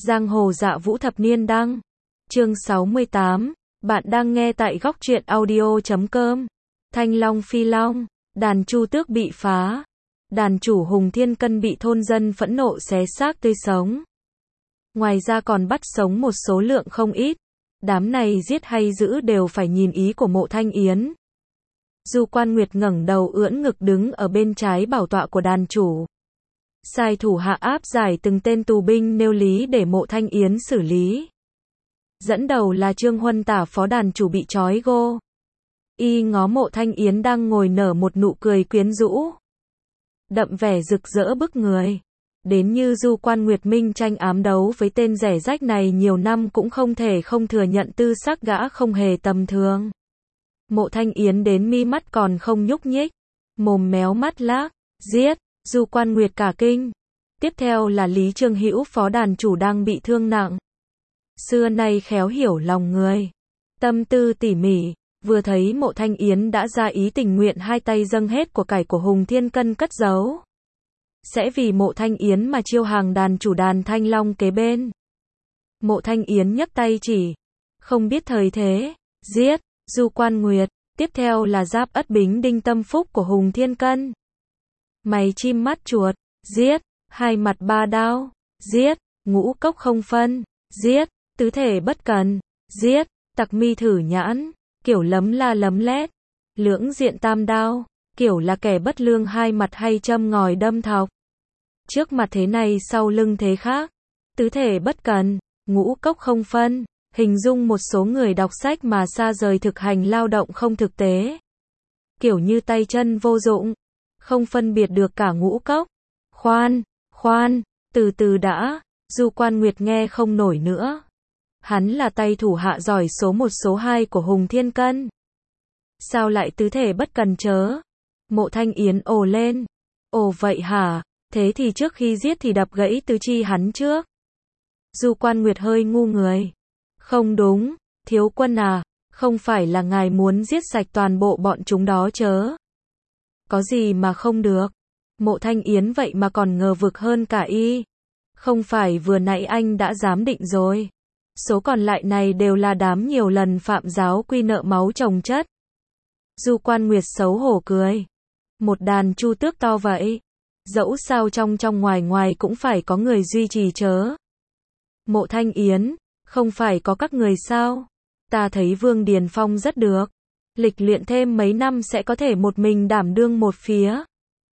Giang hồ dạ vũ thập niên đăng. Chương 68. Bạn đang nghe tại góc truyện audio.com. Thanh Long Phi Long. Đàn Chu Tước bị phá. Đàn chủ Hùng Thiên Cân bị thôn dân phẫn nộ xé xác tươi sống. Ngoài ra còn bắt sống một số lượng không ít. Đám này giết hay giữ đều phải nhìn ý của Mộ Thanh Yến. Du Quan Nguyệt ngẩng đầu ưỡn ngực đứng ở bên trái bảo tọa của đàn chủ. Sai thủ hạ áp giải từng tên tù binh nêu lý để Mộ Thanh Yến xử lý. Dẫn đầu là Trương Huân Tả phó đàn chủ bị trói gô. Y ngó Mộ Thanh Yến đang ngồi nở một nụ cười quyến rũ, đậm vẻ rực rỡ bức người. Đến như Du Quan Nguyệt minh tranh ám đấu với tên rẻ rách này nhiều năm cũng không thể không thừa nhận tư sắc gã không hề tầm thường. Mộ Thanh Yến đến mi mắt còn không nhúc nhích, mồm méo mắt lác, giết. Du Quan Nguyệt cả kinh. Tiếp theo là Lý Trương Hữu phó đàn chủ đang bị thương nặng. Xưa nay khéo hiểu lòng người, tâm tư tỉ mỉ, vừa thấy Mộ Thanh Yến đã ra ý tình nguyện hai tay dâng hết của cải của Hùng Thiên Cân cất giấu. Sẽ vì Mộ Thanh Yến mà chiêu hàng đàn chủ đàn Thanh Long kế bên. Mộ Thanh Yến nhấc tay chỉ, không biết thời thế, giết. Du Quan Nguyệt. Tiếp theo là Giáp Ất Bính Đinh Tâm Phúc của Hùng Thiên Cân. Mày chim mắt chuột, giết. Hai mặt ba đao, giết. Ngũ Cốc Không Phân, giết. Tứ Thể Bất Cần, giết. Tặc Mi Thử Nhãn, kiểu lấm la lấm lét. Lưỡng Diện Tam Đao, kiểu là kẻ bất lương hai mặt hay châm ngòi đâm thọc. Trước mặt thế này sau lưng thế khác. Tứ Thể Bất Cần, Ngũ Cốc Không Phân, hình dung một số người đọc sách mà xa rời thực hành lao động không thực tế. Kiểu như tay chân vô dụng, không phân biệt được cả ngũ cốc. Khoan, từ từ đã. Du Quan Nguyệt nghe không nổi nữa. Hắn là tay thủ hạ giỏi số 1 số 2 của Hùng Thiên Cân. Sao lại tứ thể bất cần chớ? Mộ Thanh Yến ồ lên. Ồ vậy hả? Thế thì trước khi giết thì đập gãy tứ chi hắn trước. Du Quan Nguyệt hơi ngu người. Không đúng, thiếu quân à, không phải là ngài muốn giết sạch toàn bộ bọn chúng đó chớ. Có gì mà không được. Mộ Thanh Yến vậy mà còn ngờ vực hơn cả y. Không phải vừa nãy anh đã giám định rồi. Số còn lại này đều là đám nhiều lần phạm giáo quy nợ máu chồng chất. Du Quan Nguyệt xấu hổ cười. Một đàn Chu Tước to vậy, dẫu sao trong ngoài cũng phải có người duy trì chớ. Mộ Thanh Yến, không phải có các người sao? Ta thấy Vương Điền Phong rất được. Lịch luyện thêm mấy năm sẽ có thể một mình đảm đương một phía.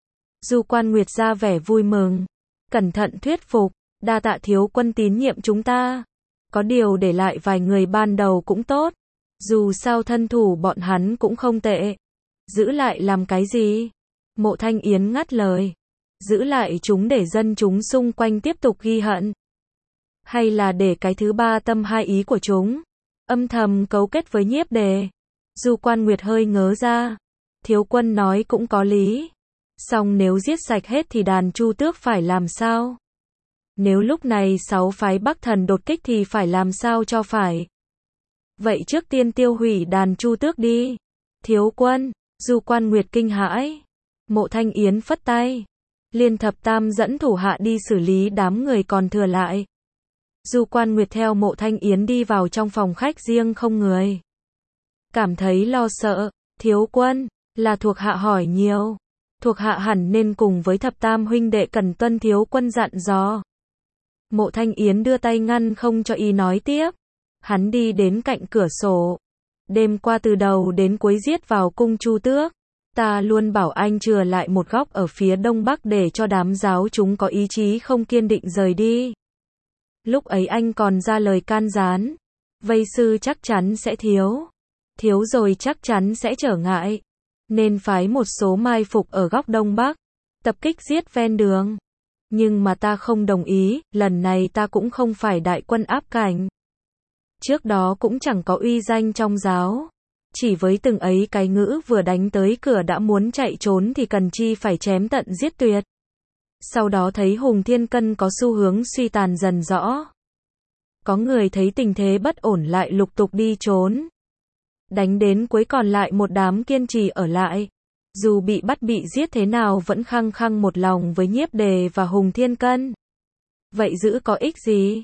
Du Quan Nguyệt ra vẻ vui mừng, cẩn thận thuyết phục, đa tạ thiếu quân tín nhiệm chúng ta. Có điều để lại vài người ban đầu cũng tốt. Dù sao thân thủ bọn hắn cũng không tệ. Giữ lại làm cái gì? Mộ Thanh Yến ngắt lời. Giữ lại chúng để dân chúng xung quanh tiếp tục ghi hận. Hay là để cái thứ ba tâm hai ý của chúng, âm thầm cấu kết với Nhiếp Đề. Du Quan Nguyệt hơi ngớ ra. Thiếu quân nói cũng có lý. Song nếu giết sạch hết thì đàn Chu Tước phải làm sao? Nếu lúc này 6 phái Bắc Thần đột kích thì phải làm sao cho phải? Vậy trước tiên tiêu hủy đàn Chu Tước đi. Thiếu quân. Du Quan Nguyệt kinh hãi. Mộ Thanh Yến phất tay. Liên Thập Tam dẫn thủ hạ đi xử lý đám người còn thừa lại. Du Quan Nguyệt theo Mộ Thanh Yến đi vào trong phòng khách riêng không người. Cảm thấy lo sợ. Thiếu quân, là thuộc hạ hỏi nhiều. Thuộc hạ hẳn nên cùng với Thập Tam huynh đệ cần tuân thiếu quân dặn dò. Mộ Thanh Yến đưa tay ngăn không cho y nói tiếp. Hắn đi đến cạnh cửa sổ. Đêm qua từ đầu đến cuối giết vào cung Chu Tước. Ta luôn bảo anh chừa lại một góc ở phía đông bắc để cho đám giáo chúng có ý chí không kiên định rời đi. Lúc ấy anh còn ra lời can gián. Vây sư chắc chắn sẽ thiếu. Thiếu rồi chắc chắn sẽ trở ngại. Nên phái một số mai phục ở góc đông bắc. Tập kích giết ven đường. Nhưng mà ta không đồng ý. Lần này ta cũng không phải đại quân áp cảnh. Trước đó cũng chẳng có uy danh trong giáo. Chỉ với từng ấy cái ngữ vừa đánh tới cửa đã muốn chạy trốn thì cần chi phải chém tận giết tuyệt. Sau đó thấy Hùng Thiên Cân có xu hướng suy tàn dần rõ. Có người thấy tình thế bất ổn lại lục tục đi trốn. Đánh đến cuối còn lại một đám kiên trì ở lại. Dù bị bắt bị giết thế nào vẫn khăng khăng một lòng với Nhiếp Đề và Hùng Thiên Cân. Vậy giữ có ích gì?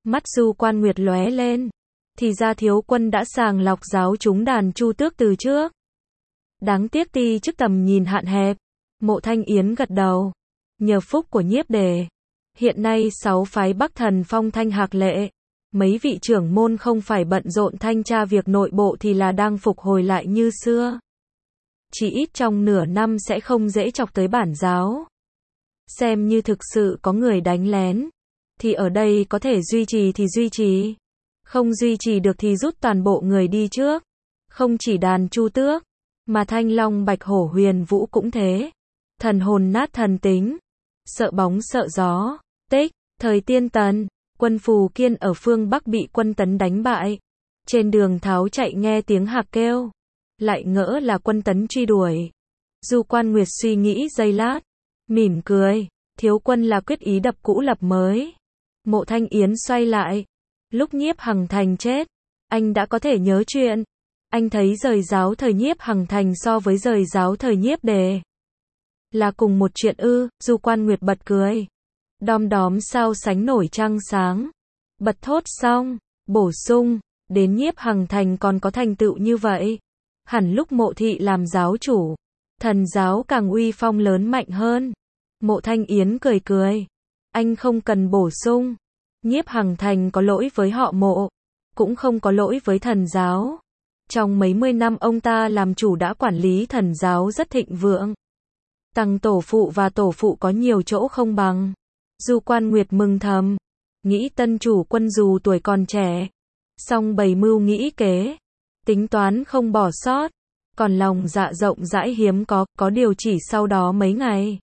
Mắt Du Quan Nguyệt lóe lên. Thì ra thiếu quân đã sàng lọc giáo chúng đàn Chu Tước từ trước. Đáng tiếc ti trước tầm nhìn hạn hẹp. Mộ Thanh Yến gật đầu. Nhờ phúc của Nhiếp Đề. Hiện nay 6 phái Bắc Thần phong thanh hạc lệ. Mấy vị trưởng môn không phải bận rộn thanh tra việc nội bộ thì là đang phục hồi lại như xưa. Chỉ ít trong nửa năm sẽ không dễ chọc tới bản giáo. Xem như thực sự có người đánh lén. Thì ở đây có thể duy trì thì duy trì. Không duy trì được thì rút toàn bộ người đi trước. Không chỉ đàn Chu Tước, mà Thanh Long Bạch Hổ Huyền Vũ cũng thế. Thần hồn nát thần tính. Sợ bóng sợ gió. Tích, thời Tiên Tần, quân Phù Kiên ở phương Bắc bị quân Tấn đánh bại. Trên đường tháo chạy nghe tiếng hạc kêu. Lại ngỡ là quân Tấn truy đuổi. Du Quan Nguyệt suy nghĩ giây lát. Mỉm cười. Thiếu quân là quyết ý đập cũ lập mới. Mộ Thanh Yến xoay lại. Lúc Nhiếp Hằng Thành chết, anh đã có thể nhớ chuyện. Anh thấy rời giáo thời Nhiếp Hằng Thành so với rời giáo thời Nhiếp Đề là cùng một chuyện ư? Du Quan Nguyệt bật cười. Đom đóm sao sánh nổi trăng sáng. Bật thốt xong, bổ sung, đến Nhiếp Hằng Thành còn có thành tựu như vậy. Hẳn lúc Mộ Thị làm giáo chủ, thần giáo càng uy phong lớn mạnh hơn. Mộ Thanh Yến cười cười. Anh không cần bổ sung. Nhiếp Hằng Thành có lỗi với họ Mộ, cũng không có lỗi với thần giáo. Trong mấy mươi năm ông ta làm chủ đã quản lý thần giáo rất thịnh vượng. Tăng tổ phụ và tổ phụ có nhiều chỗ không bằng. Du Quan Nguyệt mừng thầm. Nghĩ tân chủ quân dù tuổi còn trẻ, song bày mưu nghĩ kế, tính toán không bỏ sót. Còn lòng dạ rộng rãi hiếm có điều chỉ sau đó mấy ngày.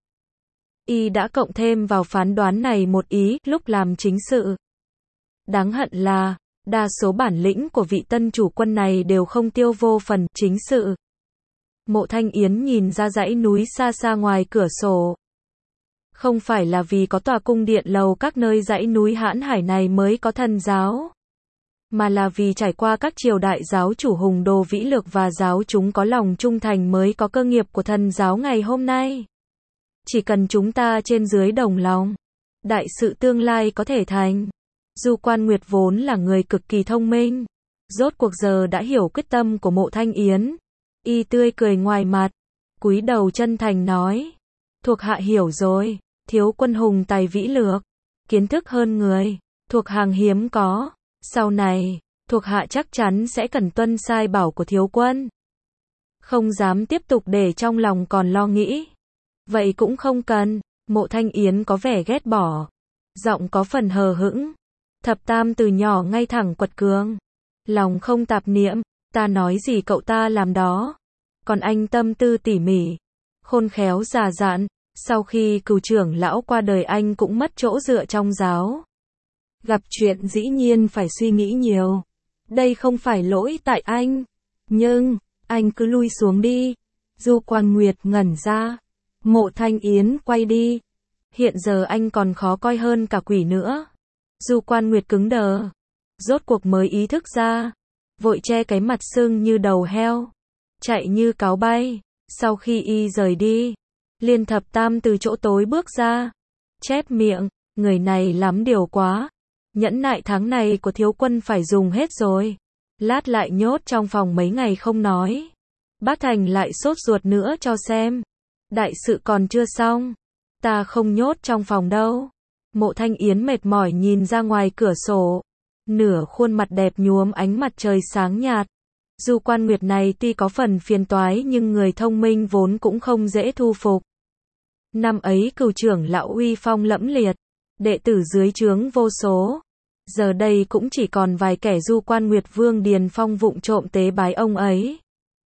Y đã cộng thêm vào phán đoán này một ý lúc làm chính sự. Đáng hận là, đa số bản lĩnh của vị tân chủ quân này đều không tiêu vô phần chính sự. Mộ Thanh Yến nhìn ra dãy núi xa xa ngoài cửa sổ. Không phải là vì có tòa cung điện lầu các nơi dãy núi hãn hải này mới có thần giáo, mà là vì trải qua các triều đại giáo chủ hùng đồ vĩ lược và giáo chúng có lòng trung thành mới có cơ nghiệp của thần giáo ngày hôm nay. Chỉ cần chúng ta trên dưới đồng lòng, đại sự tương lai có thể thành. Du Quan Nguyệt vốn là người cực kỳ thông minh, rốt cuộc giờ đã hiểu quyết tâm của Mộ Thanh Yến. Y tươi cười ngoài mặt, cúi đầu chân thành nói. Thuộc hạ hiểu rồi, thiếu quân hùng tài vĩ lược, kiến thức hơn người, thuộc hàng hiếm có. Sau này, thuộc hạ chắc chắn sẽ cần tuân sai bảo của thiếu quân. Không dám tiếp tục để trong lòng còn lo nghĩ. Vậy cũng không cần. Mộ Thanh Yến có vẻ ghét bỏ, giọng có phần hờ hững. Thập Tam từ nhỏ ngay thẳng quật cường, lòng không tạp niệm, ta nói gì cậu ta làm đó. Còn anh tâm tư tỉ mỉ, khôn khéo già dặn. Sau khi cửu trưởng lão qua đời anh cũng mất chỗ dựa trong giáo. Gặp chuyện dĩ nhiên phải suy nghĩ nhiều. Đây không phải lỗi tại anh, nhưng anh cứ lui xuống đi. Du Quan Nguyệt ngẩn ra. Mộ Thanh Yến quay đi. Hiện giờ anh còn khó coi hơn cả quỷ nữa. Du Quan Nguyệt cứng đờ, rốt cuộc mới ý thức ra, vội che cái mặt sưng như đầu heo, chạy như cáo bay. Sau khi y rời đi, Liên Thập Tam từ chỗ tối bước ra, chép miệng, người này lắm điều quá. Nhẫn nại tháng này của thiếu quân phải dùng hết rồi. Lát lại nhốt trong phòng mấy ngày không nói. Bác Thành lại sốt ruột nữa cho xem. Đại sự còn chưa xong. Ta không nhốt trong phòng đâu. Mộ Thanh Yến mệt mỏi nhìn ra ngoài cửa sổ. Nửa khuôn mặt đẹp nhuốm ánh mặt trời sáng nhạt. Du Quan Nguyệt này tuy có phần phiền toái nhưng người thông minh vốn cũng không dễ thu phục. Năm ấy cửu trưởng lão uy phong lẫm liệt, đệ tử dưới trướng vô số. Giờ đây cũng chỉ còn vài kẻ Du Quan Nguyệt Vương Điền Phong vụng trộm tế bái ông ấy.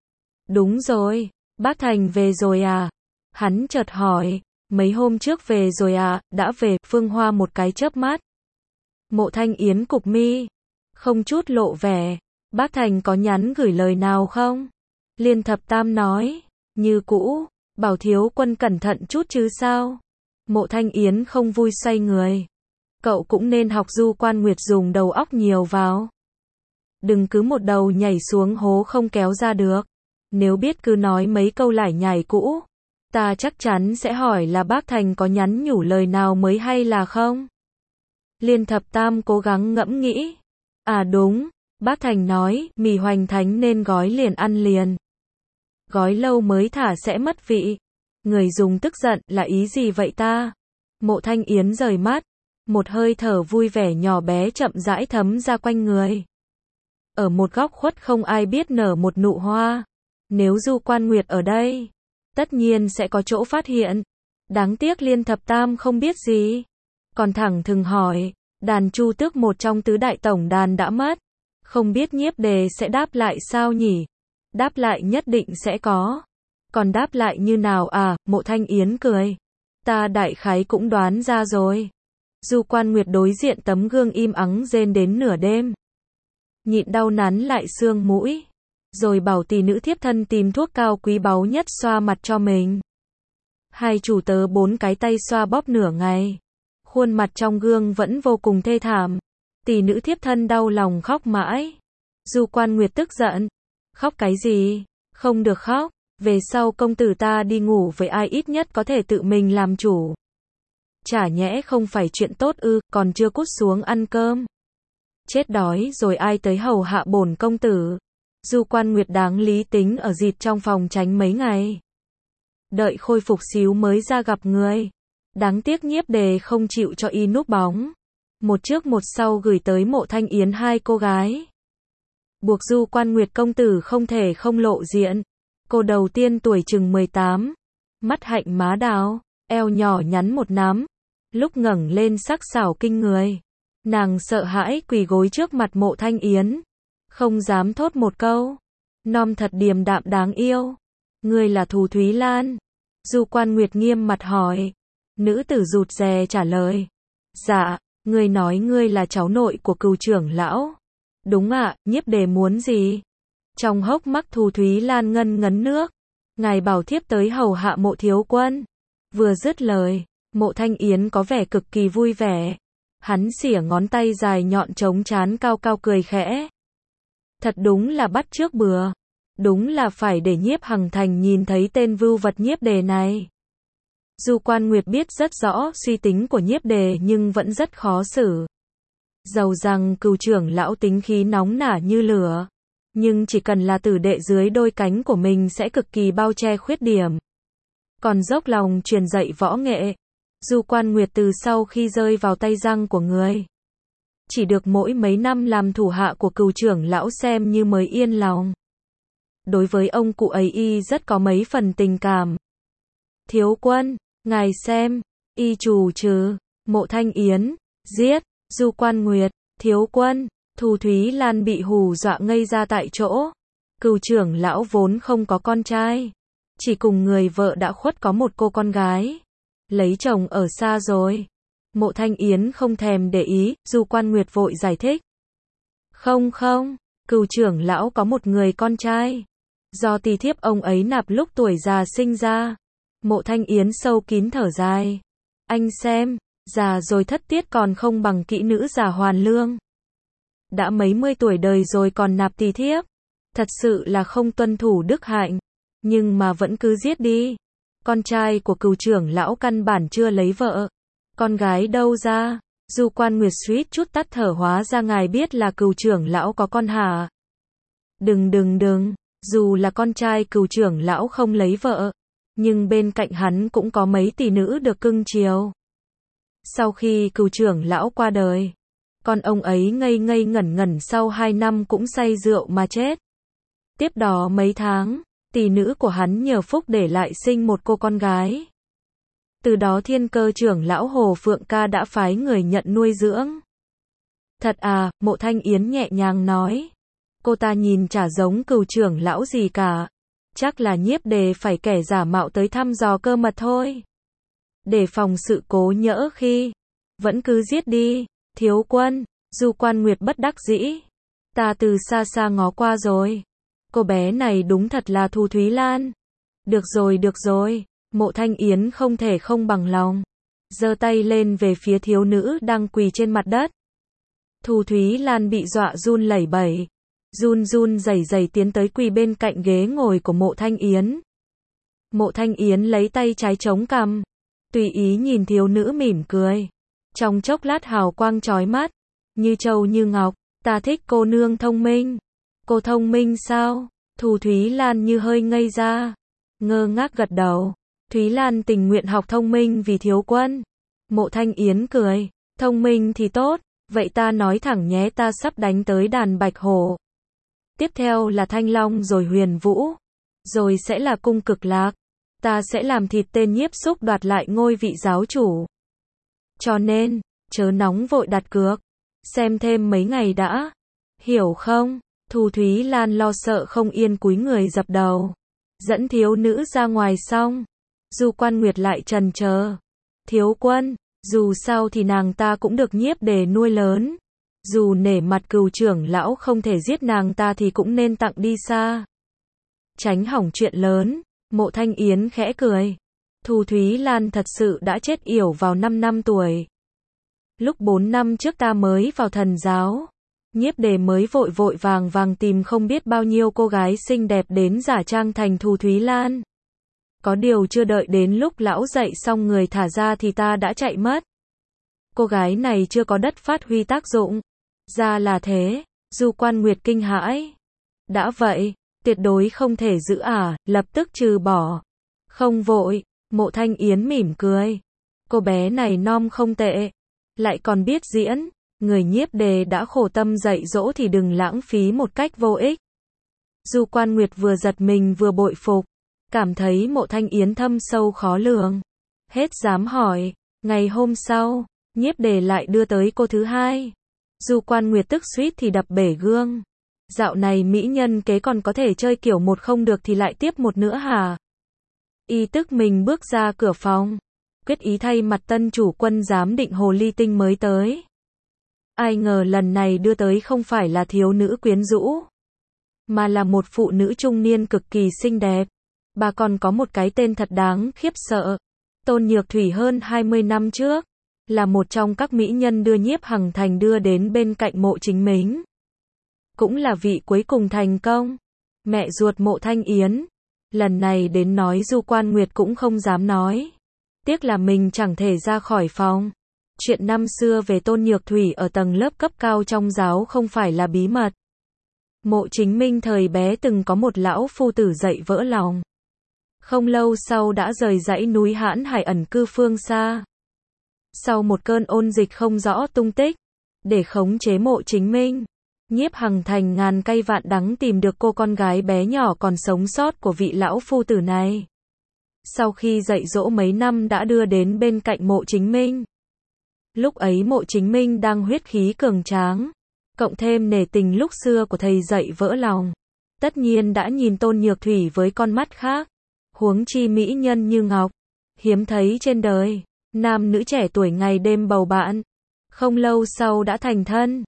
Đúng rồi, bác Thành về rồi à? Hắn chợt hỏi. Mấy hôm trước về rồi à? Đã về. Phương Hoa một cái chớp mắt. Mộ Thanh Yến cụp mi, không chút lộ vẻ. Bác Thành có nhắn gửi lời nào không? Liên Thập Tam nói, như cũ, bảo thiếu quân cẩn thận chút chứ sao? Mộ Thanh Yến không vui xoay người. Cậu cũng nên học Du Quan Nguyệt dùng đầu óc nhiều vào. Đừng cứ một đầu nhảy xuống hố không kéo ra được. Nếu biết cứ nói mấy câu lải nhải cũ, ta chắc chắn sẽ hỏi là bác Thành có nhắn nhủ lời nào mới hay là không? Liên Thập Tam cố gắng ngẫm nghĩ. À đúng, bác Thành nói, mì hoành thánh nên gói liền ăn liền. Gói lâu mới thả sẽ mất vị. Người dùng tức giận, là ý gì vậy ta? Mộ Thanh Yến rời mắt. Một hơi thở vui vẻ nhỏ bé chậm rãi thấm ra quanh người. Ở một góc khuất không ai biết nở một nụ hoa. Nếu Du Quan Nguyệt ở đây, tất nhiên sẽ có chỗ phát hiện. Đáng tiếc Liên Thập Tam không biết gì. Còn thẳng thừng hỏi, đàn Chu Tước một trong tứ đại tổng đàn đã mất. Không biết Nhiếp Đề sẽ đáp lại sao nhỉ? Đáp lại nhất định sẽ có. Còn đáp lại như nào à? Mộ Thanh Yến cười. Ta đại khái cũng đoán ra rồi. Du Quan Nguyệt đối diện tấm gương im ắng rên đến nửa đêm. Nhịn đau nắn lại xương mũi. Rồi bảo tỷ nữ thiếp thân tìm thuốc cao quý báu nhất xoa mặt cho mình. Hai chủ tớ 4 cái tay xoa bóp nửa ngày. Khuôn mặt trong gương vẫn vô cùng thê thảm. Tỷ nữ thiếp thân đau lòng khóc mãi. Du Quan Nguyệt tức giận. Khóc cái gì? Không được khóc. Về sau công tử ta đi ngủ với ai ít nhất có thể tự mình làm chủ. Chả nhẽ không phải chuyện tốt ư, còn chưa cút xuống ăn cơm. Chết đói rồi ai tới hầu hạ bổn công tử. Du Quan Nguyệt đáng lý tính ở dịt trong phòng tránh mấy ngày. Đợi khôi phục xíu mới ra gặp người. Đáng tiếc Nhiếp Đề không chịu cho y núp bóng. Một trước một sau gửi tới Mộ Thanh Yến 2 cô gái. Buộc Du Quan Nguyệt công tử không thể không lộ diện. Cô đầu tiên tuổi chừng 18. Mắt hạnh má đào, eo nhỏ nhắn một nắm. Lúc ngẩng lên sắc sảo kinh người. Nàng sợ hãi quỳ gối trước mặt Mộ Thanh Yến. Không dám thốt một câu. Nom thật điềm đạm đáng yêu. Ngươi là Thù Thúy Lan. Du Quan Nguyệt nghiêm mặt hỏi. Nữ tử rụt rè trả lời. Dạ, ngươi nói ngươi là cháu nội của Cừu trưởng lão. Đúng ạ, Nhiếp Đề muốn gì? Trong hốc mắt Thù Thúy Lan ngân ngấn nước. Ngài bảo thiếp tới hầu hạ Mộ thiếu quân. Vừa dứt lời, Mộ Thanh Yến có vẻ cực kỳ vui vẻ. Hắn xỉa ngón tay dài nhọn chống trán cao cao cười khẽ. Thật đúng là bắt chước bừa. Đúng là phải để Nhiếp Hằng Thành nhìn thấy tên vưu vật Nhiếp Đề này. Du Quan Nguyệt biết rất rõ suy tính của Nhiếp Đề nhưng vẫn rất khó xử. Dầu rằng Cừu trưởng lão tính khí nóng nả như lửa. Nhưng chỉ cần là tử đệ dưới đôi cánh của mình sẽ cực kỳ bao che khuyết điểm. Còn dốc lòng truyền dạy võ nghệ. Du Quan Nguyệt từ sau khi rơi vào tay răng của người. Chỉ được mỗi mấy năm làm thủ hạ của Cừu trưởng lão xem như mới yên lòng. Đối với ông cụ ấy y rất có mấy phần tình cảm. Thiếu quân, ngài xem, y trù trừ, Mộ Thanh Yến, giết, Du Quan Nguyệt, thiếu quân, Thù Thúy Lan bị hù dọa ngây ra tại chỗ. Cừu trưởng lão vốn không có con trai. Chỉ cùng người vợ đã khuất có một cô con gái. Lấy chồng ở xa rồi. Mộ Thanh Yến không thèm để ý, Du Quan Nguyệt vội giải thích. Không, Cừu trưởng lão có một người con trai. Do tỳ thiếp ông ấy nạp lúc tuổi già sinh ra. Mộ Thanh Yến sâu kín thở dài. Anh xem, già rồi thất tiết còn không bằng kỹ nữ già hoàn lương. Đã mấy mươi tuổi đời rồi còn nạp tỳ thiếp. Thật sự là không tuân thủ đức hạnh. Nhưng mà vẫn cứ giết đi. Con trai của Cừu trưởng lão căn bản chưa lấy vợ. Con gái đâu ra? Du Quan Nguyệt suýt chút tắt thở, hóa ra ngài biết là Cừu trưởng lão có con hả? Đừng. Dù là con trai Cừu trưởng lão không lấy vợ. Nhưng bên cạnh hắn cũng có mấy tỷ nữ được cưng chiều. Sau khi Cừu trưởng lão qua đời. Con ông ấy ngây ngẩn sau 2 năm cũng say rượu mà chết. Tiếp đó mấy tháng, tỷ nữ của hắn nhờ phúc để lại sinh một cô con gái. Từ đó Thiên Cơ trưởng lão Hồ Phượng Ca đã phái người nhận nuôi dưỡng. Thật à, Mộ Thanh Yến nhẹ nhàng nói. Cô ta nhìn chả giống Cừu trưởng lão gì cả. Chắc là Nhiếp Đề phải kẻ giả mạo tới thăm dò cơ mật thôi. Để phòng sự cố nhỡ khi. Vẫn cứ giết đi, thiếu quân. Du Quan Nguyệt bất đắc dĩ. Ta từ xa xa ngó qua rồi. Cô bé này đúng thật là Thù Thúy Lan. Được rồi. Mộ Thanh Yến không thể không bằng lòng. Giơ tay lên về phía thiếu nữ đang quỳ trên mặt đất. Thù Thúy Lan bị dọa run lẩy bẩy. Run rẩy tiến tới quỳ bên cạnh ghế ngồi của Mộ Thanh Yến. Mộ Thanh Yến lấy tay trái chống cằm. Tùy ý nhìn thiếu nữ mỉm cười. Trong chốc lát hào quang chói mắt, như châu như ngọc, ta thích cô nương thông minh. Cô thông minh sao? Thu Thúy Lan như hơi ngây ra, ngơ ngác gật đầu. Thúy Lan tình nguyện học thông minh vì thiếu quân. Mộ Thanh Yến cười, thông minh thì tốt, vậy ta nói thẳng nhé, ta sắp đánh tới đàn Bạch Hổ. Tiếp theo là Thanh Long rồi Huyền Vũ, rồi sẽ là Cung Cực Lạc. Ta sẽ làm thịt tên Nhiếp Xúc đoạt lại ngôi vị giáo chủ. Cho nên, chớ nóng vội đặt cược, xem thêm mấy ngày đã. Hiểu không? Thu Thúy Lan lo sợ không yên cúi người dập đầu. Dẫn thiếu nữ ra ngoài xong, Du Quan Nguyệt lại trần chờ. Thiếu quân, dù sao thì nàng ta cũng được Nhiếp Đề nuôi lớn. Dù nể mặt Cừu trưởng lão không thể giết nàng ta thì cũng nên tặng đi xa. Tránh hỏng chuyện lớn, Mộ Thanh Yến khẽ cười. Thu Thúy Lan thật sự đã chết yểu vào 5 năm tuổi. Lúc 4 năm trước ta mới vào thần giáo, Nhiếp Đề mới vội vội vàng vàng tìm không biết bao nhiêu cô gái xinh đẹp đến giả trang thành Thu Thúy Lan. Có điều chưa đợi đến lúc lão dạy xong người thả ra thì ta đã chạy mất. Cô gái này chưa có đất phát huy tác dụng. Ra là thế, Du Quan Nguyệt kinh hãi. Đã vậy, tuyệt đối không thể giữ lập tức trừ bỏ. Không vội, Mộ Thanh Yến mỉm cười. Cô bé này non không tệ, lại còn biết diễn. Người Nhiếp Đề đã khổ tâm dạy dỗ thì đừng lãng phí một cách vô ích. Du Quan Nguyệt vừa giật mình vừa bội phục, cảm thấy Mộ Thanh Yến thâm sâu khó lường. Hết dám hỏi. Ngày hôm sau, Nhiếp Đề lại đưa tới cô thứ hai. Du Quan Nguyệt tức suýt thì đập bể gương. Dạo này mỹ nhân kế còn có thể chơi kiểu một không được thì lại tiếp một nữa hả? Y tức mình bước ra cửa phòng, quyết ý thay mặt tân chủ quân giám định hồ ly tinh mới tới. Ai ngờ lần này đưa tới không phải là thiếu nữ quyến rũ, mà là một phụ nữ trung niên cực kỳ xinh đẹp. Bà còn có một cái tên thật đáng khiếp sợ. Tôn Nhược Thủy hơn 20 năm trước, là một trong các mỹ nhân đưa Nhiếp Hằng Thành đưa đến bên cạnh Mộ Chính Mính. Cũng là vị cuối cùng thành công. Mẹ ruột Mộ Thanh Yến, lần này đến nói Du Quan Nguyệt cũng không dám nói. Tiếc là mình chẳng thể ra khỏi phòng. Chuyện năm xưa về Tôn Nhược Thủy ở tầng lớp cấp cao trong giáo không phải là bí mật. Mộ Chính Minh thời bé từng có một lão phu tử dạy vỡ lòng. Không lâu sau đã rời dãy núi Hãn Hải ẩn cư phương xa. Sau một cơn ôn dịch không rõ tung tích, để khống chế Mộ Chính Minh, Nhiếp Hằng Thành ngàn cay vạn đắng tìm được cô con gái bé nhỏ còn sống sót của vị lão phu tử này. Sau khi dạy dỗ mấy năm đã đưa đến bên cạnh Mộ Chính Minh. Lúc ấy Mộ Chính Minh đang huyết khí cường tráng, cộng thêm nể tình lúc xưa của thầy dạy vỡ lòng. Tất nhiên đã nhìn Tôn Nhược Thủy với con mắt khác. Huống chi mỹ nhân như ngọc, hiếm thấy trên đời. Nam nữ trẻ tuổi ngày đêm bầu bạn. Không lâu sau đã thành thân.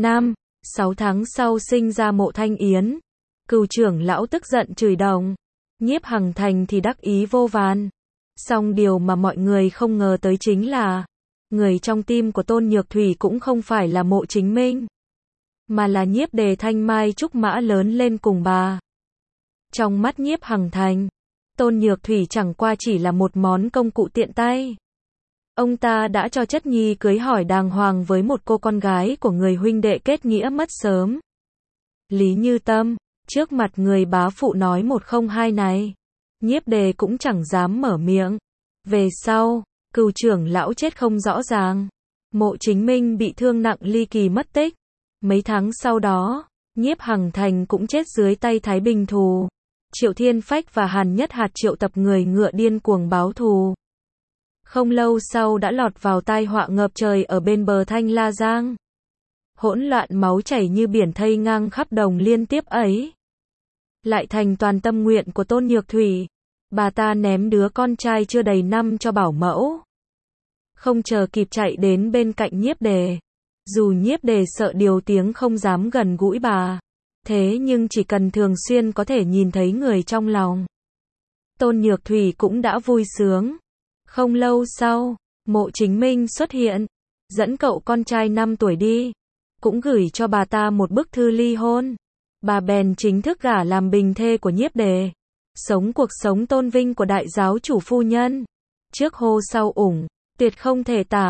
6 tháng sau sinh ra Mộ Thanh Yến. Cừu trưởng lão tức giận chửi đồng. Nhiếp Hằng Thành thì đắc ý vô vàn. Song điều mà mọi người không ngờ tới chính là người trong tim của Tôn Nhược Thủy cũng không phải là Mộ Chính Minh, mà là Nhiếp Đề thanh mai trúc mã lớn lên cùng bà. Trong mắt Nhiếp Hằng Thành, Tôn Nhược Thủy chẳng qua chỉ là một món công cụ tiện tay. Ông ta đã cho chất nhi cưới hỏi đàng hoàng với một cô con gái của người huynh đệ kết nghĩa mất sớm. Lý Như Tâm, trước mặt người bá phụ nói 102 này, Nhiếp Đề cũng chẳng dám mở miệng. Về sau, Cừu trưởng lão chết không rõ ràng. Mộ Chính Minh bị thương nặng ly kỳ mất tích. Mấy tháng sau đó, Nhiếp Hằng Thành cũng chết dưới tay Thái Bình Thù. Triệu Thiên Phách và Hàn Nhất Hạt triệu tập người ngựa điên cuồng báo thù. Không lâu sau đã lọt vào tai họa ngập trời ở bên bờ Thanh La Giang. Hỗn loạn máu chảy như biển thây ngang khắp đồng liên tiếp ấy, lại thành toàn tâm nguyện của Tôn Nhược Thủy. Bà ta ném đứa con trai chưa đầy năm cho bảo mẫu, không chờ kịp chạy đến bên cạnh Nhiếp Đề. Dù Nhiếp Đề sợ điều tiếng không dám gần gũi bà, thế nhưng chỉ cần thường xuyên có thể nhìn thấy người trong lòng, Tôn Nhược Thủy cũng đã vui sướng. Không lâu sau, Mộ Chính Minh xuất hiện, dẫn cậu con trai 5 tuổi đi, cũng gửi cho bà ta một bức thư ly hôn. Bà bèn chính thức gả làm bình thê của Nhiếp Đề, sống cuộc sống tôn vinh của đại giáo chủ phu nhân, trước hô sau ủng, tuyệt không thể tả.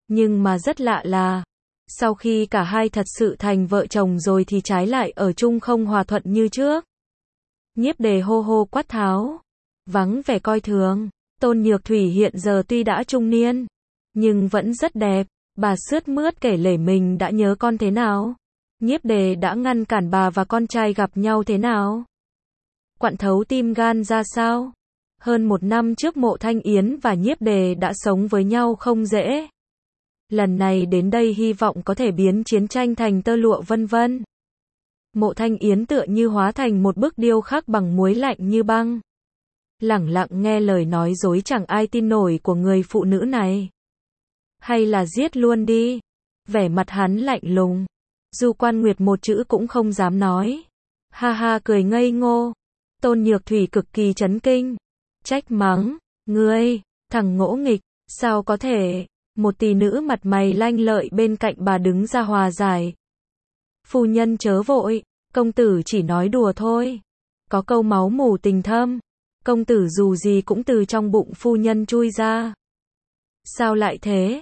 Nhưng mà rất lạ là, sau khi cả hai thật sự thành vợ chồng rồi thì trái lại ở chung không hòa thuận như trước. Nhiếp Đề hô hô quát tháo, vắng vẻ coi thường. Tôn Nhược Thủy hiện giờ tuy đã trung niên, nhưng vẫn rất đẹp. Bà sướt mướt kể lể mình đã nhớ con thế nào. Nhiếp Đề đã ngăn cản bà và con trai gặp nhau thế nào. Quặn thấu tim gan ra sao. Hơn 1 năm trước Mộ Thanh Yến và Nhiếp Đề đã sống với nhau không dễ. Lần này đến đây hy vọng có thể biến chiến tranh thành tơ lụa vân vân. Mộ Thanh Yến tựa như hóa thành một bức điêu khắc bằng muối lạnh như băng. Lẳng lặng nghe lời nói dối chẳng ai tin nổi của người phụ nữ này. Hay là giết luôn đi. Vẻ mặt hắn lạnh lùng. Du Quan Nguyệt một chữ cũng không dám nói. Ha ha cười ngây ngô. Tôn Nhược Thủy cực kỳ chấn kinh. Trách mắng, ngươi, thằng ngỗ nghịch, sao có thể. Một tỷ nữ mặt mày lanh lợi bên cạnh bà đứng ra hòa giải. Phu nhân chớ vội, công tử chỉ nói đùa thôi. Có câu máu mủ tình thâm, công tử dù gì cũng từ trong bụng phu nhân chui ra. Sao lại thế?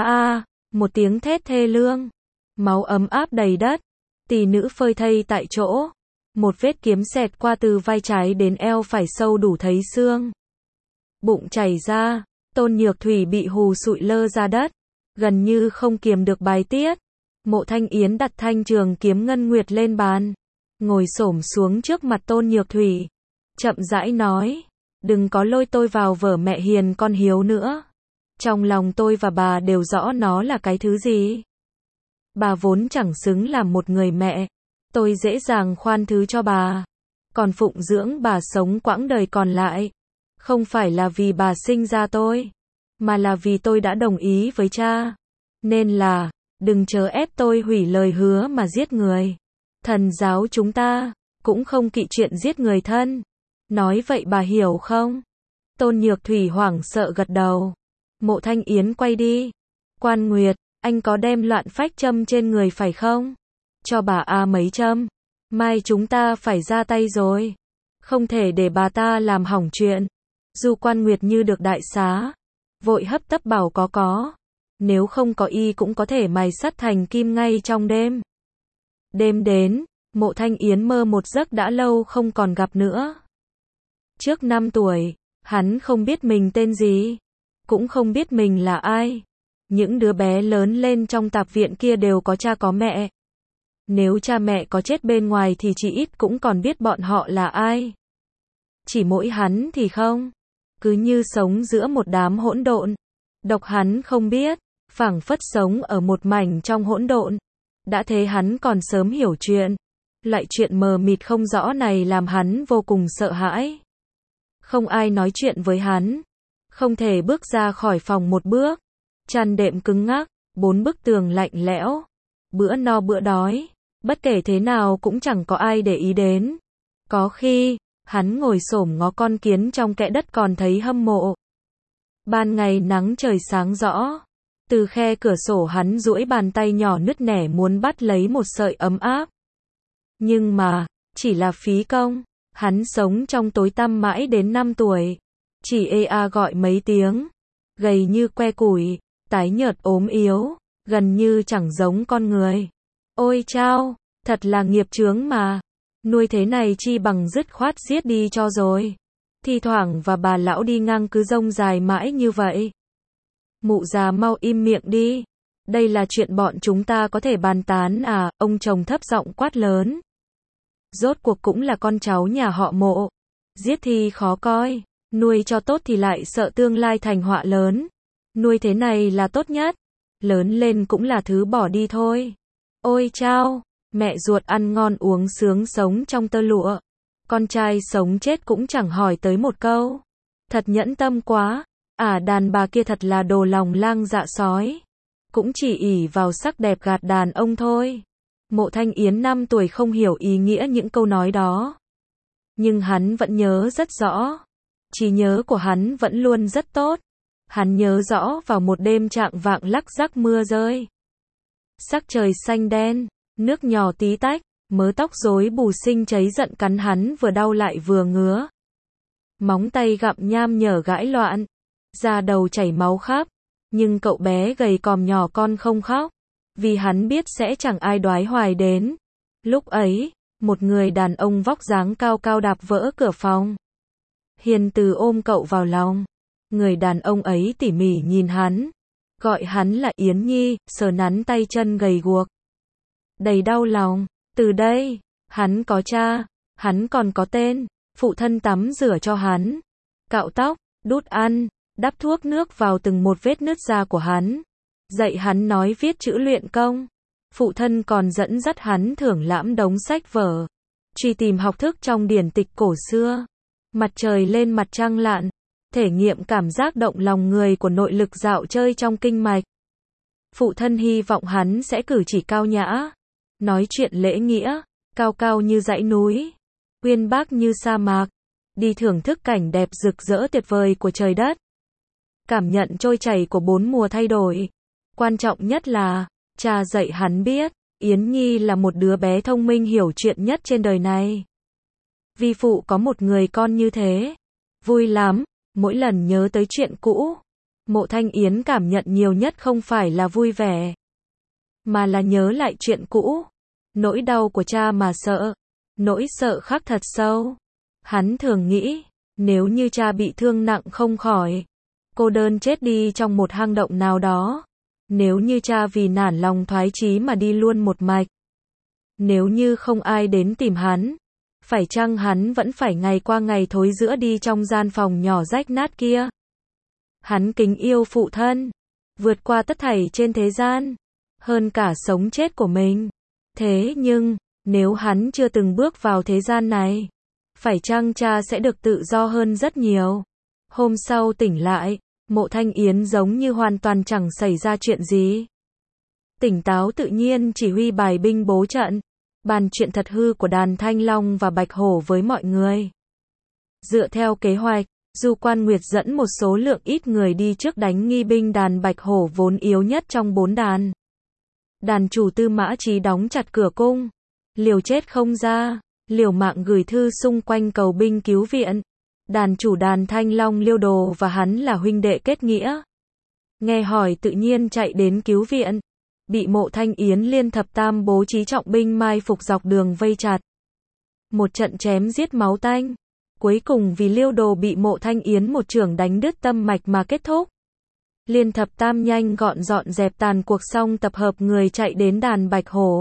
Một tiếng thét thê lương. Máu ấm áp đầy đất. Tỷ nữ phơi thây tại chỗ. Một vết kiếm xẹt qua từ vai trái đến eo phải sâu đủ thấy xương. Bụng chảy ra. Tôn Nhược Thủy bị hù sụi lơ ra đất. Gần như không kiềm được bài tiết. Mộ Thanh Yến đặt thanh trường kiếm ngân nguyệt lên bàn. Ngồi xổm xuống trước mặt Tôn Nhược Thủy. Chậm rãi nói. Đừng có lôi tôi vào vở mẹ hiền con hiếu nữa. Trong lòng tôi và bà đều rõ nó là cái thứ gì. Bà vốn chẳng xứng làm một người mẹ. Tôi dễ dàng khoan thứ cho bà. Còn phụng dưỡng bà sống quãng đời còn lại. Không phải là vì bà sinh ra tôi. Mà là vì tôi đã đồng ý với cha. Nên là, đừng chờ ép tôi hủy lời hứa mà giết người. Thần giáo chúng ta, cũng không kỵ chuyện giết người thân. Nói vậy bà hiểu không? Tôn Nhược Thủy hoảng sợ gật đầu. Mộ Thanh Yến quay đi. Quan Nguyệt, anh có đem loạn phách châm trên người phải không? Cho bà mấy châm. Mai chúng ta phải ra tay rồi. Không thể để bà ta làm hỏng chuyện. Du Quan Nguyệt như được đại xá. Vội hấp tấp bảo có. Nếu không có y cũng có thể mài sắt thành kim ngay trong đêm. Đêm đến, Mộ Thanh Yến mơ một giấc đã lâu không còn gặp nữa. Trước 5 tuổi, hắn không biết mình tên gì. Cũng không biết mình là ai. Những đứa bé lớn lên trong tạp viện kia đều có cha có mẹ. Nếu cha mẹ có chết bên ngoài thì chỉ ít cũng còn biết bọn họ là ai. Chỉ mỗi hắn thì không. Cứ như sống giữa một đám hỗn độn. Độc hắn không biết. Phảng phất sống ở một mảnh trong hỗn độn. Đã thế hắn còn sớm hiểu chuyện. Loại chuyện mờ mịt không rõ này làm hắn vô cùng sợ hãi. Không ai nói chuyện với hắn. Không thể bước ra khỏi phòng một bước. Chăn đệm cứng ngắc, 4 bức tường lạnh lẽo. Bữa no bữa đói. Bất kể thế nào cũng chẳng có ai để ý đến. Có khi, hắn ngồi xổm ngó con kiến trong kẽ đất còn thấy hâm mộ. Ban ngày nắng trời sáng rõ. Từ khe cửa sổ hắn duỗi bàn tay nhỏ nứt nẻ muốn bắt lấy một sợi ấm áp. Nhưng mà, chỉ là phí công. Hắn sống trong tối tăm mãi đến 5 tuổi. Chỉ gọi mấy tiếng. Gầy như que củi, tái nhợt ốm yếu, gần như chẳng giống con người. Ôi chao, thật là nghiệp chướng mà. Nuôi thế này chi bằng dứt khoát giết đi cho rồi. Thi thoảng và bà lão đi ngang cứ rông dài mãi như vậy. Mụ già mau im miệng đi. Đây là chuyện bọn chúng ta có thể bàn tán à, ông chồng thấp giọng quát lớn. Rốt cuộc cũng là con cháu nhà họ Mộ. Giết thì khó coi, nuôi cho tốt thì lại sợ tương lai thành họa lớn. Nuôi thế này là tốt nhất. Lớn lên cũng là thứ bỏ đi thôi. Ôi chao, mẹ ruột ăn ngon uống sướng sống trong tơ lụa. Con trai sống chết cũng chẳng hỏi tới một câu. Thật nhẫn tâm quá. Đàn bà kia thật là đồ lòng lang dạ sói. Cũng chỉ ỷ vào sắc đẹp gạt đàn ông thôi. Mộ Thanh Yến 5 tuổi không hiểu ý nghĩa những câu nói đó. Nhưng hắn vẫn nhớ rất rõ. Trí nhớ của hắn vẫn luôn rất tốt. Hắn nhớ rõ vào một đêm trạng vạng lắc rắc mưa rơi. Sắc trời xanh đen, nước nhỏ tí tách, mớ tóc rối bù xinh cháy giận cắn hắn vừa đau lại vừa ngứa. Móng tay gặm nham nhở gãi loạn, da đầu chảy máu khắp. Nhưng cậu bé gầy còm nhỏ con không khóc, vì hắn biết sẽ chẳng ai đoái hoài đến. Lúc ấy, một người đàn ông vóc dáng cao cao đạp vỡ cửa phòng. Hiền từ ôm cậu vào lòng. Người đàn ông ấy tỉ mỉ nhìn hắn, gọi hắn là Yến Nhi, sờ nắn tay chân gầy guộc. Đầy đau lòng, từ đây, hắn có cha, hắn còn có tên, phụ thân tắm rửa cho hắn, cạo tóc, đút ăn, đắp thuốc nước vào từng một vết nứt da của hắn, dạy hắn nói viết chữ luyện công. Phụ thân còn dẫn dắt hắn thưởng lãm đống sách vở, truy tìm học thức trong điển tịch cổ xưa. Mặt trời lên mặt trăng lặn, thể nghiệm cảm giác động lòng người của nội lực dạo chơi trong kinh mạch. Phụ thân hy vọng hắn sẽ cử chỉ cao nhã, nói chuyện lễ nghĩa, cao cao như dãy núi, uyên bác như sa mạc, đi thưởng thức cảnh đẹp rực rỡ tuyệt vời của trời đất. Cảm nhận trôi chảy của bốn mùa thay đổi. Quan trọng nhất là, cha dạy hắn biết, Yến Nhi là một đứa bé thông minh hiểu chuyện nhất trên đời này. Vi phụ có một người con như thế. Vui lắm, mỗi lần nhớ tới chuyện cũ, Mộ Thanh Yến cảm nhận nhiều nhất không phải là vui vẻ, mà là nhớ lại chuyện cũ. Nỗi đau của cha mà sợ, nỗi sợ khắc thật sâu. Hắn thường nghĩ, nếu như cha bị thương nặng không khỏi, cô đơn chết đi trong một hang động nào đó. Nếu như cha vì nản lòng thoái chí mà đi luôn một mạch. Nếu như không ai đến tìm hắn, phải chăng hắn vẫn phải ngày qua ngày thối rữa đi trong gian phòng nhỏ rách nát kia. Hắn kính yêu phụ thân, vượt qua tất thảy trên thế gian, hơn cả sống chết của mình. Thế nhưng, nếu hắn chưa từng bước vào thế gian này, phải chăng cha sẽ được tự do hơn rất nhiều. Hôm sau tỉnh lại, Mộ Thanh Yến giống như hoàn toàn chẳng xảy ra chuyện gì. Tỉnh táo tự nhiên chỉ huy bài binh bố trận, bàn chuyện thật hư của đàn Thanh Long và Bạch Hổ với mọi người. Dựa theo kế hoạch, Du Quan Nguyệt dẫn một số lượng ít người đi trước đánh nghi binh đàn Bạch Hổ vốn yếu nhất trong 4 đàn. Đàn chủ Tư Mã Chí đóng chặt cửa cung, liều chết không ra, liều mạng gửi thư xung quanh cầu binh cứu viện. Đàn chủ đàn Thanh Long Liêu Đồ và hắn là huynh đệ kết nghĩa. Nghe hỏi tự nhiên chạy đến cứu viện. Bị Mộ Thanh Yến liên thập tam bố trí trọng binh mai phục dọc đường vây chặt. Một trận chém giết máu tanh. Cuối cùng vì Liêu Đồ bị Mộ Thanh Yến một chưởng đánh đứt tâm mạch mà kết thúc. Liên thập tam nhanh gọn dọn dẹp tàn cuộc xong tập hợp người chạy đến đàn Bạch Hổ.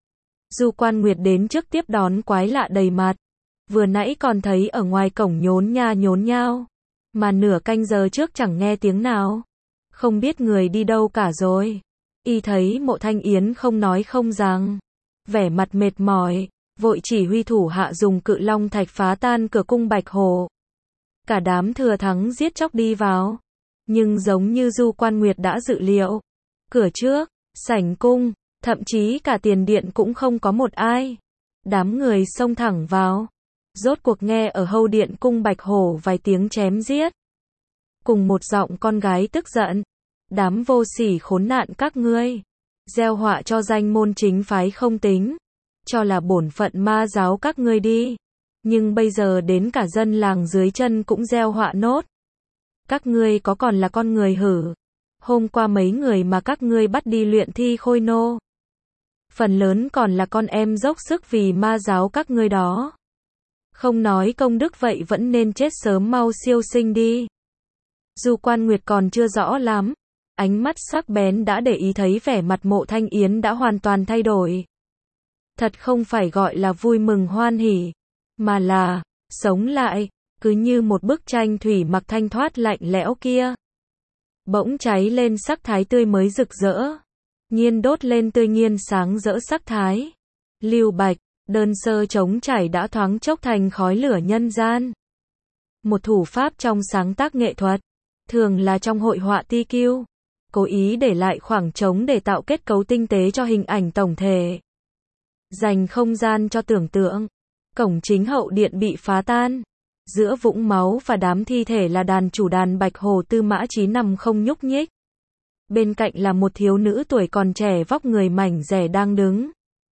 Du Quan Nguyệt đến trước tiếp đón quái lạ đầy mặt. Vừa nãy còn thấy ở ngoài cổng nhốn nha nhốn nhao, mà nửa canh giờ trước chẳng nghe tiếng nào. Không biết người đi đâu cả rồi. Y thấy Mộ Thanh Yến không nói không rằng, vẻ mặt mệt mỏi, vội chỉ huy thủ hạ dùng cự long thạch phá tan cửa cung Bạch Hổ. Cả đám thừa thắng giết chóc đi vào. Nhưng giống như Du Quan Nguyệt đã dự liệu, cửa trước, sảnh cung, thậm chí cả tiền điện cũng không có một ai. Đám người xông thẳng vào. Rốt cuộc nghe ở hậu điện cung Bạch Hổ vài tiếng chém giết. Cùng một giọng con gái tức giận. Đám vô sỉ khốn nạn các ngươi. Gieo họa cho danh môn chính phái không tính. Cho là bổn phận ma giáo các ngươi đi. Nhưng bây giờ đến cả dân làng dưới chân cũng gieo họa nốt. Các ngươi có còn là con người hử? Hôm qua mấy người mà các ngươi bắt đi luyện thi khôi nô. Phần lớn còn là con em dốc sức vì ma giáo các ngươi đó. Không nói công đức vậy vẫn nên chết sớm mau siêu sinh đi. Du Quan Nguyệt còn chưa rõ lắm. Ánh mắt sắc bén đã để ý thấy vẻ mặt Mộ Thanh Yến đã hoàn toàn thay đổi. Thật không phải gọi là vui mừng hoan hỉ, mà là sống lại, cứ như một bức tranh thủy mặc thanh thoát lạnh lẽo kia. Bỗng cháy lên sắc thái tươi mới rực rỡ. Nhiên đốt lên tươi nhiên sáng rỡ sắc thái. Lưu bạch, đơn sơ trống chảy đã thoáng chốc thành khói lửa nhân gian. Một thủ pháp trong sáng tác nghệ thuật, thường là trong hội họa ti kiêu, cố ý để lại khoảng trống để tạo kết cấu tinh tế cho hình ảnh tổng thể. Dành không gian cho tưởng tượng. Cổng chính hậu điện bị phá tan. Giữa vũng máu và đám thi thể là đàn chủ đàn Bạch Hổ Tư Mã Chí nằm không nhúc nhích. Bên cạnh là một thiếu nữ tuổi còn trẻ vóc người mảnh dẻ đang đứng.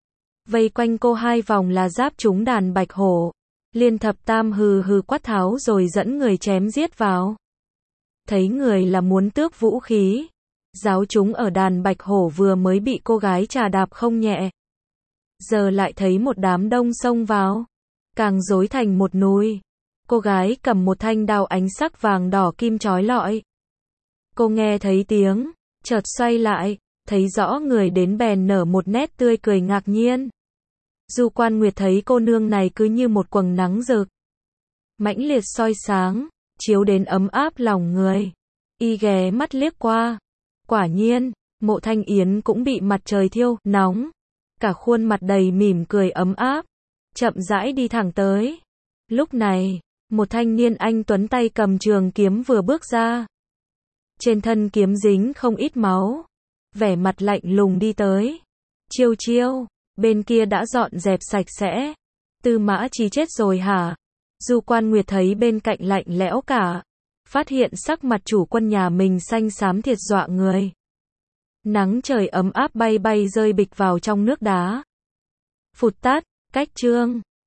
Vây quanh cô hai vòng là giáp chúng đàn Bạch Hổ. Liên thập tam hừ hừ quát tháo rồi dẫn người chém giết vào. Thấy người là muốn tước vũ khí, Giáo chúng ở đàn Bạch Hổ vừa mới bị cô gái trà đạp không nhẹ. Giờ lại thấy một đám đông xông vào. Càng rối thành một núi. Cô gái cầm một thanh đao ánh sắc vàng đỏ kim chói lọi. Cô nghe thấy tiếng, chợt xoay lại, thấy rõ người đến bèn nở một nét tươi cười ngạc nhiên. Du Quan Nguyệt thấy cô nương này cứ như một quầng nắng rực. Mãnh liệt soi sáng, chiếu đến ấm áp lòng người. Y ghé mắt liếc qua. Quả nhiên, Mộ Thanh Yến cũng bị mặt trời thiêu, nóng. Cả khuôn mặt đầy mỉm cười ấm áp. Chậm rãi đi thẳng tới. Lúc này, một thanh niên anh tuấn tay cầm trường kiếm vừa bước ra. Trên thân kiếm dính không ít máu. Vẻ mặt lạnh lùng đi tới. Chiêu chiêu, bên kia đã dọn dẹp sạch sẽ. Tư Mã Chí chết rồi hả? Du Quan Nguyệt thấy bên cạnh lạnh lẽo cả. Phát hiện sắc mặt chủ quân nhà mình xanh xám thiệt dọa người. Nắng trời ấm áp bay bay rơi bịch vào trong nước đá. Phụt tát, cách chương.